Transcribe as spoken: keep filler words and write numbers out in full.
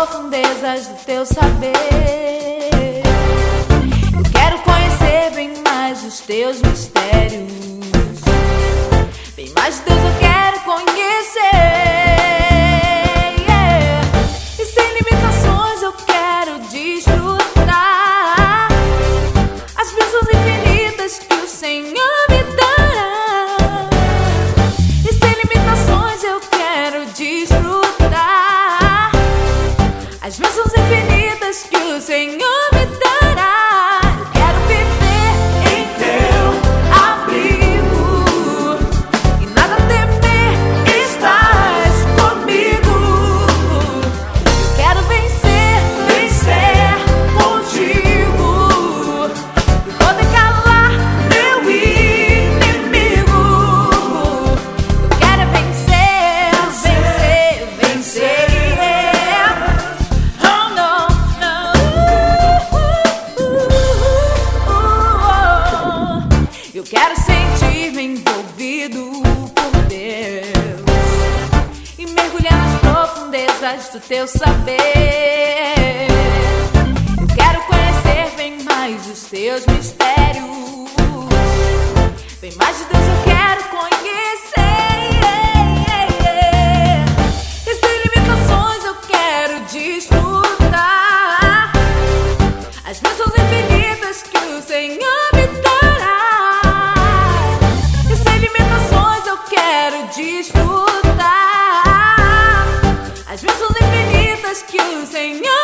profundezas do teu saber. Eu quero conhecer bem mais os teus mistérios. Bem mais de Deus eu quero conhecer, yeah. E sem limitações eu quero desfrutar as bênçãos infinitas que o Senhor me dará. E sem limitações eu quero desfrutar as bênçãos infinitas que o Senhor me dará. Eu quero viver em teu abrigo e nada temer, estás comigo. Eu quero vencer, vencer contigo e poder calar meu inimigo. Eu quero vencer, vencer, vencer. Oh no, no. Eu quero sentir-me envolvido por Deus e mergulhar nas profundezas do teu saber. Eu quero conhecer bem mais os teus mistérios. Bem mais de Deus eu quero conhecer, e sem limitações eu quero desfrutar as bênçãos infinitas que o Senhor me dará. E sem limitações eu quero desfrutar as bênçãos infinitas que o Senhor